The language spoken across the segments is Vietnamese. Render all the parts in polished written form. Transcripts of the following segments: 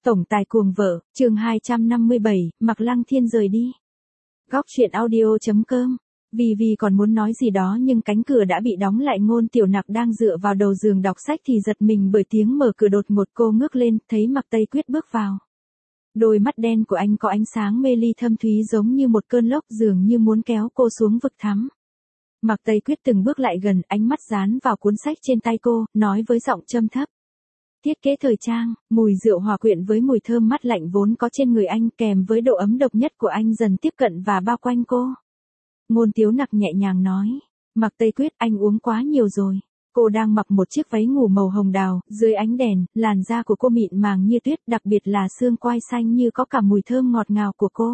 Tổng tài cuồng vợ, chương 257, Mạc Lăng Thiên rời đi. Góc truyện audio.com. Vì còn muốn nói gì đó nhưng cánh cửa đã bị đóng lại. Ngôn Tiểu Nặc đang dựa vào đầu giường đọc sách thì giật mình bởi tiếng mở cửa đột ngột. Cô ngước lên, thấy Mạc Tây Quyết bước vào. Đôi mắt đen của anh có ánh sáng mê ly thâm thúy giống như một cơn lốc, dường như muốn kéo cô xuống vực thẳm. Mạc Tây Quyết từng bước lại gần, ánh mắt dán vào cuốn sách trên tay cô, nói với giọng trầm thấp. Thiết kế thời trang, mùi rượu hòa quyện với mùi thơm mát lạnh vốn có trên người anh kèm với độ ấm độc nhất của anh dần tiếp cận và bao quanh cô. Ngôn Tiếu Nặc nhẹ nhàng nói. Mạc Tây Quyết, anh uống quá nhiều rồi. Cô đang mặc một chiếc váy ngủ màu hồng đào, dưới ánh đèn, làn da của cô mịn màng như tuyết, đặc biệt là xương quai xanh như có cả mùi thơm ngọt ngào của cô.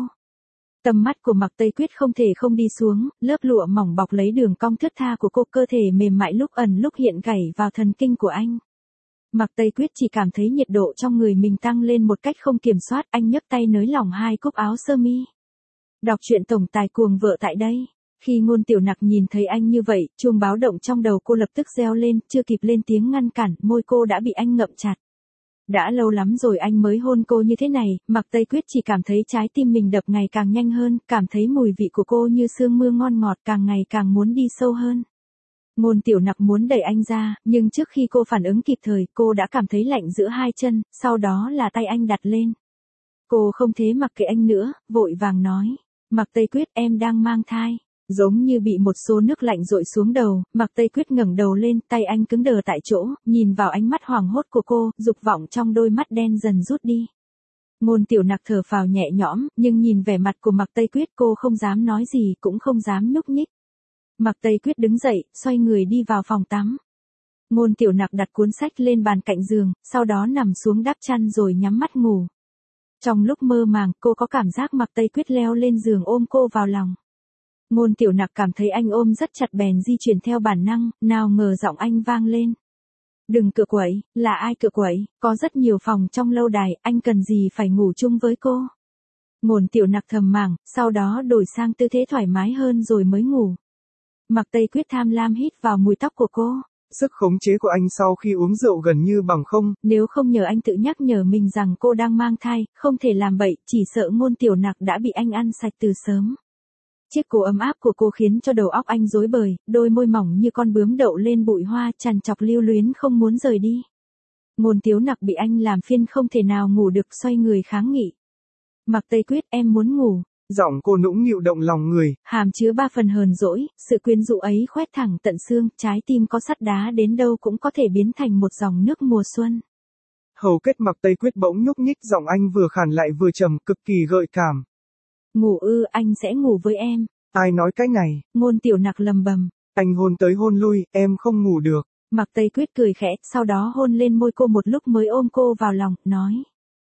Tầm mắt của Mạc Tây Quyết không thể không đi xuống, lớp lụa mỏng bọc lấy đường cong thướt tha của cô, cơ thể mềm mại lúc ẩn lúc hiện gảy vào thần kinh của anh. Mạc Tây Quyết chỉ cảm thấy nhiệt độ trong người mình tăng lên một cách không kiểm soát, anh nhấc tay nới lỏng hai cúc áo sơ mi. Đọc truyện Tổng tài cuồng vợ tại đây. Khi Ngôn Tiểu Nặc nhìn thấy anh như vậy, chuông báo động trong đầu cô lập tức reo lên, chưa kịp lên tiếng ngăn cản, môi cô đã bị anh ngậm chặt. Đã lâu lắm rồi anh mới hôn cô như thế này. Mạc Tây Quyết chỉ cảm thấy trái tim mình đập ngày càng nhanh hơn, cảm thấy mùi vị của cô như sương mưa ngon ngọt, càng ngày càng muốn đi sâu hơn. Ngôn Tiểu Nặc muốn đẩy anh ra, nhưng trước khi cô phản ứng kịp thời, cô đã cảm thấy lạnh giữa hai chân, sau đó là tay anh đặt lên. Cô không thể mặc kệ anh nữa, vội vàng nói. Mạc Tây Quyết, em đang mang thai. Giống như bị một xô nước lạnh dội xuống đầu, Mạc Tây Quyết ngẩng đầu lên, tay anh cứng đờ tại chỗ, nhìn vào ánh mắt hoảng hốt của cô, dục vọng trong đôi mắt đen dần rút đi. Ngôn Tiểu Nặc thở phào nhẹ nhõm, nhưng nhìn vẻ mặt của Mạc Tây Quyết cô không dám nói gì, cũng không dám nhúc nhích. Mạc Tây Quyết đứng dậy, xoay người đi vào phòng tắm. Ngôn Tiểu Nặc đặt cuốn sách lên bàn cạnh giường, sau đó nằm xuống đắp chăn rồi nhắm mắt ngủ. Trong lúc mơ màng, cô có cảm giác Mạc Tây Quyết leo lên giường ôm cô vào lòng. Ngôn Tiểu Nặc cảm thấy anh ôm rất chặt bèn di chuyển theo bản năng, nào ngờ giọng anh vang lên. Đừng cựa quậy, là ai cựa quậy, có rất nhiều phòng trong lâu đài, anh cần gì phải ngủ chung với cô. Ngôn Tiểu Nặc thầm màng, sau đó đổi sang tư thế thoải mái hơn rồi mới ngủ. Mạc Tây Quyết tham lam hít vào mùi tóc của cô. Sức khống chế của anh sau khi uống rượu gần như bằng không. Nếu không nhờ anh tự nhắc nhở mình rằng cô đang mang thai, không thể làm bậy, chỉ sợ Ngôn Tiểu Nặc đã bị anh ăn sạch từ sớm. Chiếc cổ ấm áp của cô khiến cho đầu óc anh rối bời, đôi môi mỏng như con bướm đậu lên bụi hoa, trằn trọc lưu luyến không muốn rời đi. Ngôn Tiếu Nặc bị anh làm phiền không thể nào ngủ được, xoay người kháng nghị. Mạc Tây Quyết, em muốn ngủ. Giọng cô nũng nịu động lòng người, hàm chứa ba phần hờn dỗi, sự quyến rũ ấy khoét thẳng tận xương, trái tim có sắt đá đến đâu cũng có thể biến thành một dòng nước mùa xuân. Hầu kết Mạc Tây Quyết bỗng nhúc nhích, giọng anh vừa khàn lại vừa trầm, cực kỳ gợi cảm. Ngủ ư, anh sẽ ngủ với em. Ai nói cái này? Ngôn Tiểu Nặc lầm bầm. Anh hôn tới hôn lui, em không ngủ được. Mạc Tây Quyết cười khẽ, sau đó hôn lên môi cô một lúc mới ôm cô vào lòng, nói.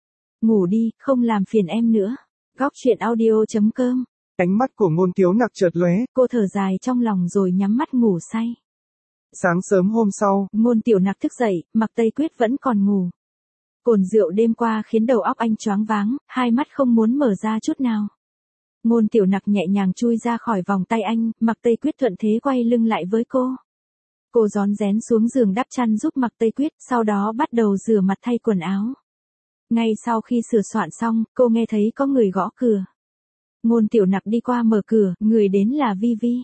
Ngủ đi, không làm phiền em nữa. Góc truyện audio.com. Ánh mắt của Ngôn Tiếu Nặc chợt lóe. Cô thở dài trong lòng rồi nhắm mắt ngủ say. Sáng sớm hôm sau, Ngôn Tiểu Nặc thức dậy, Mạc Tây Quyết vẫn còn ngủ. Cồn rượu đêm qua khiến đầu óc anh choáng váng, hai mắt không muốn mở ra chút nào. Ngôn Tiểu Nặc nhẹ nhàng chui ra khỏi vòng tay anh, Mạc Tây Quyết thuận thế quay lưng lại với cô. Cô rón rén xuống giường đắp chăn giúp Mạc Tây Quyết, sau đó bắt đầu rửa mặt thay quần áo. Ngay sau khi sửa soạn xong, cô nghe thấy có người gõ cửa. Ngôn Tiểu Nặc đi qua mở cửa, người đến là Vi.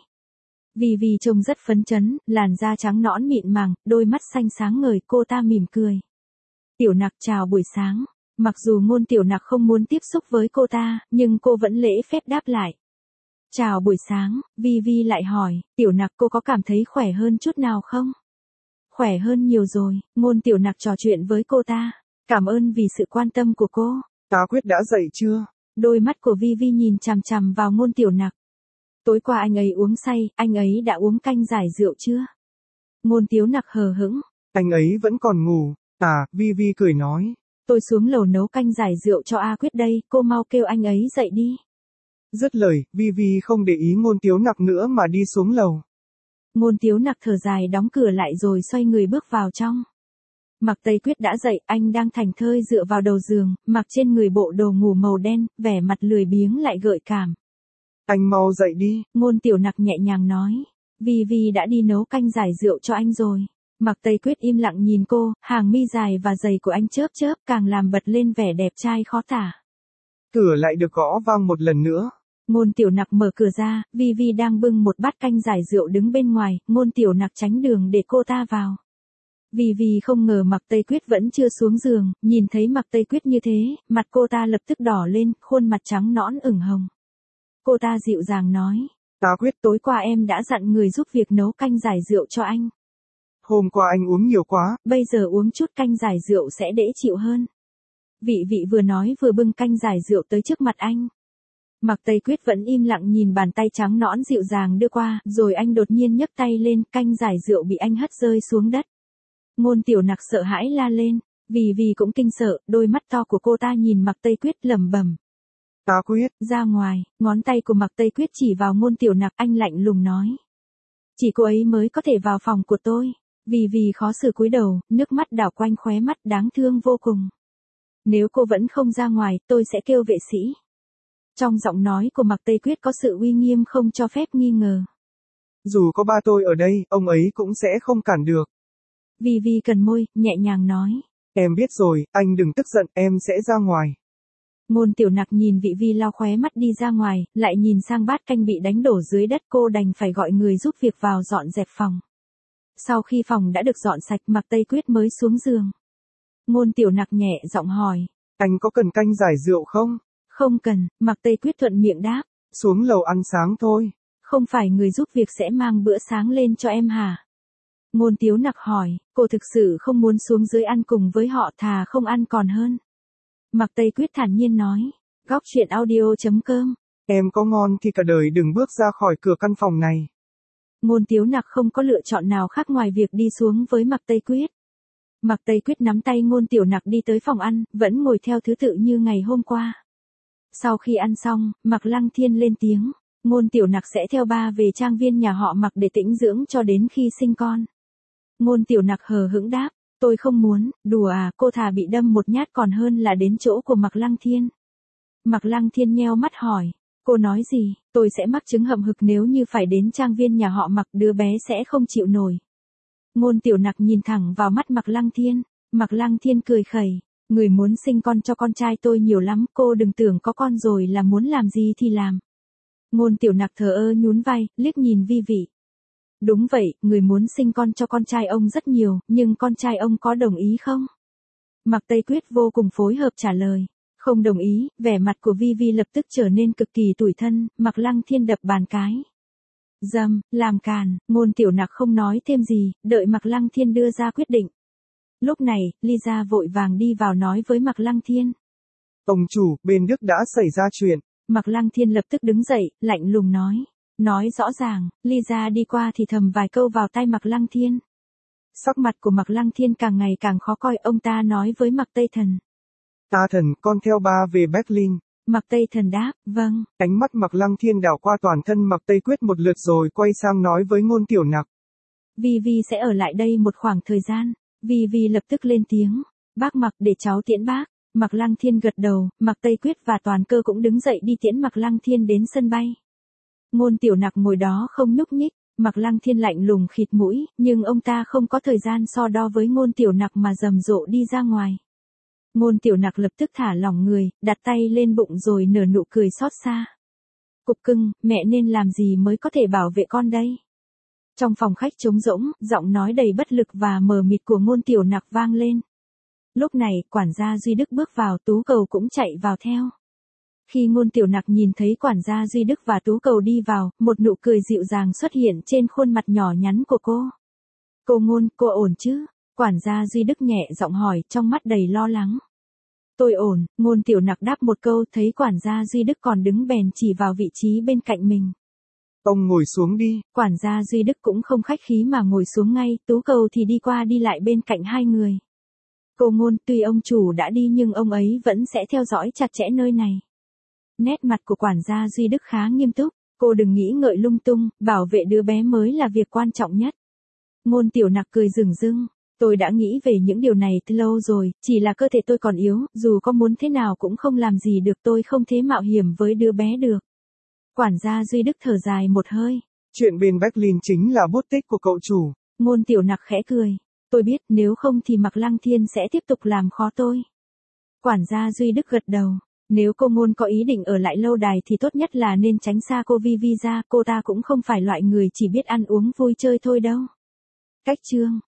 Vi trông rất phấn chấn, làn da trắng nõn mịn màng, đôi mắt xanh sáng ngời, cô ta mỉm cười. Tiểu Nặc chào buổi sáng. Mặc dù Ngôn Tiểu Nặc không muốn tiếp xúc với cô ta, nhưng cô vẫn lễ phép đáp lại. Chào buổi sáng, Vi lại hỏi, Tiểu Nặc cô có cảm thấy khỏe hơn chút nào không? Khỏe hơn nhiều rồi, Ngôn Tiểu Nặc trò chuyện với cô ta. Cảm ơn vì sự quan tâm của cô. Ta Quyết đã dậy chưa? Đôi mắt của Vi nhìn chằm chằm vào Ngôn Tiểu Nặc. Tối qua anh ấy uống say, anh ấy đã uống canh giải rượu chưa? Ngôn Tiếu Nặc hờ hững. Anh ấy vẫn còn ngủ. Vi cười nói. Tôi xuống lầu nấu canh giải rượu cho A Quyết đây, cô mau kêu anh ấy dậy đi. Dứt lời, Vi không để ý Ngôn Tiếu Nặc nữa mà đi xuống lầu. Ngôn Tiếu Nặc thở dài đóng cửa lại rồi xoay người bước vào trong. Mạc Tây Quyết đã dậy, anh đang thảnh thơi dựa vào đầu giường, mặc trên người bộ đồ ngủ màu đen, vẻ mặt lười biếng lại gợi cảm. Anh mau dậy đi. Ngôn Tiểu Nặc nhẹ nhàng nói. Vi đã đi nấu canh giải rượu cho anh rồi. Mạc Tây Quyết im lặng nhìn cô, hàng mi dài và dày của anh chớp chớp càng làm bật lên vẻ đẹp trai khó tả. Cửa lại được gõ vang một lần nữa. Ngôn Tiểu Nặc mở cửa ra, Vi Vi đang bưng một bát canh giải rượu đứng bên ngoài, Ngôn Tiểu Nặc tránh đường để cô ta vào. Vi Vi không ngờ Mạc Tây Quyết vẫn chưa xuống giường, nhìn thấy Mạc Tây Quyết như thế, mặt cô ta lập tức đỏ lên, khuôn mặt trắng nõn ửng hồng. Cô ta dịu dàng nói, Ta Quyết, tối qua em đã dặn người giúp việc nấu canh giải rượu cho anh. Hôm qua anh uống nhiều quá, Bây giờ uống chút canh giải rượu sẽ dễ chịu hơn. Vị Vị vừa nói vừa bưng canh giải rượu tới trước mặt anh. Mạc Tây Quyết vẫn im lặng nhìn bàn tay trắng nõn dịu dàng đưa qua, rồi anh đột nhiên nhấc tay lên, canh giải rượu bị anh hất rơi xuống đất. Ngôn Tiểu Nặc sợ hãi la lên, vì cũng kinh sợ, đôi mắt to của cô ta nhìn Mạc Tây Quyết lẩm bẩm. Ta Quyết. Ra ngoài, ngón tay của Mạc Tây Quyết chỉ vào Ngôn Tiểu Nặc, anh lạnh lùng nói. Chỉ cô ấy mới có thể vào phòng của tôi. Vì khó xử cúi đầu, nước mắt đảo quanh khóe mắt đáng thương vô cùng. Nếu cô vẫn không ra ngoài, tôi sẽ kêu vệ sĩ. Trong giọng nói của Mạc Tây Quyết có sự uy nghiêm không cho phép nghi ngờ. Dù có ba tôi ở đây, ông ấy cũng sẽ không cản được. Vi cần môi, nhẹ nhàng nói. Em biết rồi, anh đừng tức giận, em sẽ ra ngoài. Ngôn Tiểu Nặc nhìn Vi lau khóe mắt đi ra ngoài, lại nhìn sang bát canh bị đánh đổ dưới đất, cô đành phải gọi người giúp việc vào dọn dẹp phòng. Sau khi phòng đã được dọn sạch, Mạc Tây Quyết mới xuống giường. Ngôn Tiểu Nặc nhẹ giọng hỏi. Anh có cần canh giải rượu không? Không cần, Mạc Tây Quyết thuận miệng đáp. Xuống lầu ăn sáng thôi. Không phải người giúp việc sẽ mang bữa sáng lên cho em hả? Ngôn Tiểu Nặc hỏi, cô thực sự không muốn xuống dưới ăn cùng với họ, thà không ăn còn hơn. Mạc Tây Quyết thản nhiên nói. Góc truyện audio.com. Em có ngon thì cả đời đừng bước ra khỏi cửa căn phòng này. Ngôn Tiểu Nặc không có lựa chọn nào khác ngoài việc đi xuống với Mạc Tây Quyết. Mạc Tây Quyết nắm tay Ngôn Tiểu Nặc đi tới phòng ăn, vẫn ngồi theo thứ tự như ngày hôm qua. Sau khi ăn xong, Mạc Lăng Thiên lên tiếng, Ngôn Tiểu Nặc sẽ theo ba về trang viên nhà họ Mạc để tĩnh dưỡng cho đến khi sinh con. Ngôn Tiểu Nặc hờ hững đáp, tôi không muốn, đùa à, cô thà bị đâm một nhát còn hơn là đến chỗ của Mạc Lăng Thiên. Mạc Lăng Thiên nheo mắt hỏi, cô nói gì, tôi sẽ mắc chứng hậm hực nếu như phải đến trang viên nhà họ Mạc, đứa bé sẽ không chịu nổi. Ngôn Tiểu Nặc nhìn thẳng vào mắt Mạc Lăng Thiên, Mạc Lăng Thiên cười khẩy, người muốn sinh con cho con trai tôi nhiều lắm, cô đừng tưởng có con rồi là muốn làm gì thì làm. Ngôn Tiểu Nặc thờ ơ nhún vai, liếc nhìn Vi Vị. Đúng vậy, người muốn sinh con cho con trai ông rất nhiều, nhưng con trai ông có đồng ý không? Mạc Tây Quyết vô cùng phối hợp trả lời. Không đồng ý, vẻ mặt của Vi lập tức trở nên cực kỳ tủi thân, Mạc Lăng Thiên đập bàn cái. Dâm, làm càn, Ngôn Tiểu Nặc không nói thêm gì, đợi Mạc Lăng Thiên đưa ra quyết định. Lúc này, Lisa vội vàng đi vào nói với Mạc Lăng Thiên. Ông chủ, bên Đức đã xảy ra chuyện. Mạc Lăng Thiên lập tức đứng dậy, lạnh lùng nói. Nói rõ ràng, Lisa đi qua thì thầm vài câu vào tai Mạc Lăng Thiên. Sắc mặt của Mạc Lăng Thiên càng ngày càng khó coi, ông ta nói với Mạc Tây Thần. Ta Thần, con theo ba về Berlin. Mạc Tây Thần đáp, vâng. Ánh mắt Mạc Lăng Thiên đảo qua toàn thân Mạc Tây Quyết một lượt rồi quay sang nói với Ngôn Tiểu Nặc. Vi sẽ ở lại đây một khoảng thời gian. Vi lập tức lên tiếng. Bác Mạc, để cháu tiễn bác. Mạc Lăng Thiên gật đầu, Mạc Tây Quyết và Toàn Cơ cũng đứng dậy đi tiễn Mạc Lăng Thiên đến sân bay. Ngôn Tiểu Nặc ngồi đó không nhúc nhích, Mạc Lăng Thiên lạnh lùng khịt mũi, nhưng ông ta không có thời gian so đo với Ngôn Tiểu Nặc mà rầm rộ đi ra ngoài. Ngôn Tiểu Nặc lập tức thả lỏng người, đặt tay lên bụng rồi nở nụ cười xót xa. Cục cưng, mẹ nên làm gì mới có thể bảo vệ con đây? Trong phòng khách trống rỗng, giọng nói đầy bất lực và mờ mịt của Ngôn Tiểu Nặc vang lên. Lúc này, quản gia Duy Đức bước vào, Tú Cầu cũng chạy vào theo. Khi Ngôn Tiểu Nặc nhìn thấy quản gia Duy Đức và Tú Cầu đi vào, một nụ cười dịu dàng xuất hiện trên khuôn mặt nhỏ nhắn của cô. Cô Ngôn, cô ổn chứ? Quản gia Duy Đức nhẹ giọng hỏi, trong mắt đầy lo lắng. Tôi ổn, Ngôn Tiểu Nặc đáp một câu, thấy quản gia Duy Đức còn đứng bèn chỉ vào vị trí bên cạnh mình. Ông ngồi xuống đi. Quản gia Duy Đức cũng không khách khí mà ngồi xuống ngay, Tú Cầu thì đi qua đi lại bên cạnh hai người. Cô Ngôn, tuy ông chủ đã đi nhưng ông ấy vẫn sẽ theo dõi chặt chẽ nơi này. Nét mặt của quản gia Duy Đức khá nghiêm túc, cô đừng nghĩ ngợi lung tung, bảo vệ đứa bé mới là việc quan trọng nhất. Ngôn Tiểu Nặc cười rừng rưng, tôi đã nghĩ về những điều này từ lâu rồi, chỉ là cơ thể tôi còn yếu, dù có muốn thế nào cũng không làm gì được, tôi không thể mạo hiểm với đứa bé được. Quản gia Duy Đức thở dài một hơi. Chuyện bên Berlin chính là bút tích của cậu chủ. Ngôn Tiểu Nặc khẽ cười. Tôi biết, nếu không thì Mạc Lăng Thiên sẽ tiếp tục làm khó tôi. Quản gia Duy Đức gật đầu. Nếu cô Ngôn có ý định ở lại lâu đài thì tốt nhất là nên tránh xa cô Vi ra, cô ta cũng không phải loại người chỉ biết ăn uống vui chơi thôi đâu. Cách chương